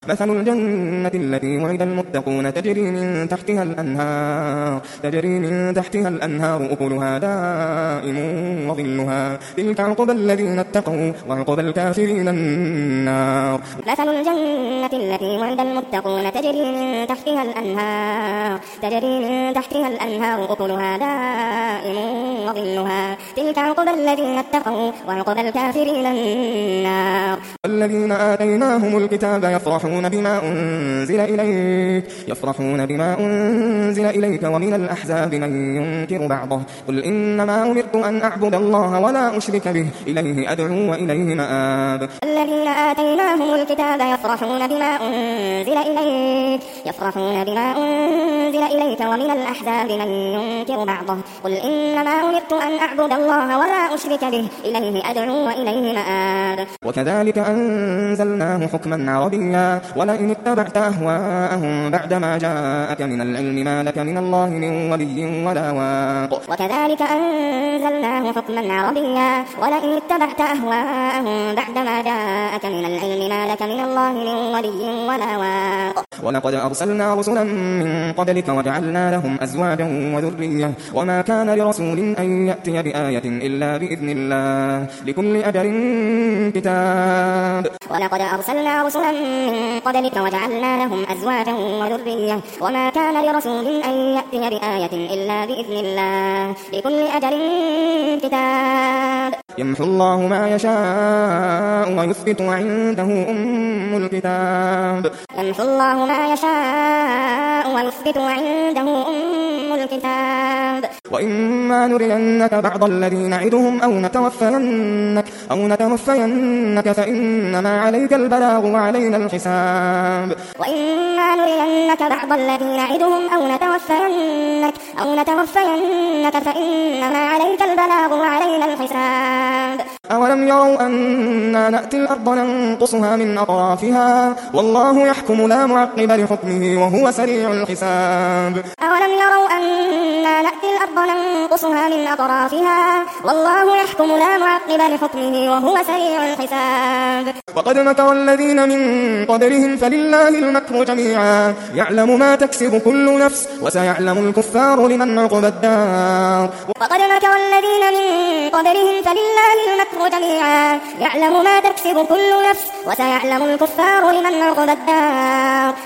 مثل الجنة التي وعد المتقون تجري من تحتها الأنهار أكلها دائم وظلها تلك عقبى الذين اتقوا وعقبى الكافرين النار. مثل الجنة التي وعد المتقون تجري من تحتها الأنهار أكلها دائم وظلها تلك عقبى الذين اتقوا وعقبى الكافرين النار. والذين آتيناهم الكتاب يفرحون بما أنزل إليك ومن الأحزاب من ينكر بعضه قل إنما أمرت أن أعبد الله ولا أشرك به إليه أدعو وإليه مآب. الذين آتيناهم الكتاب يفرحون بما أنزل إليك ومن الأحزاب من ينكر بعضه قل إنما أمرت أن أعبد الله ولا أشرك به إليه أدعو وإليه مآب. وكذلك أنزلناه حكما عربيا ولئن اتبعت أهواءهم بعدما جاءك من العلم ما لك من الله من ولي ولا واق. وكذلك أنزلناه حكما عربيا ولئن اتبعت أهواءهم بعدما جاءك من العلم ما لك من الله من ولي ولا واق. ولقد أرسلنا رسلا من قبلك وجعلنا لهم أزواجا وذرية وما كان لرسول أن يأتي بآية إلا بإذن الله لكل أجل كتاب. ولقد أرسلنا رسلا من قبلك وجعلنا لهم أزواجا وذرية وما كان لرسول أن يأتي بآية إلا بإذن الله لكل أجل كتاب. يمحو الله ما يشاء ويثبت وعنده أم الكتاب. يمحو الله ما يشاء ويثبت وعنده أم الكتاب. وإما نرينك بعض الذي نعدهم أو نتوفينك فإنما عليك البلاغ وعلينا الحساب. وإما نرينك بعض الذي نعدهم أو نتوفينك فإنما عليك البلاغ وعلينا الحساب. أولم يروا أنا نأتي الأرض ننقصها من أطرافها والله يحكم لا معقب لحكمه وهو سريع الحساب. أولم يروا أنا نأتي الأرض ننقصها من أطرافها والله يحكم لا معقب لحكمه وهو سريع الحساب. وقد مكر الذين من قبلهم فلله المكر جميعا يعلم ما تكسب كل نفس وسيعلم الكفار لمن عقبى الدار. وقد مكر الذين من قبلهم فلله المكر جميعا يعلم ما تكسب كل نفس وسيعلم الكفار لمن عقبى الدار.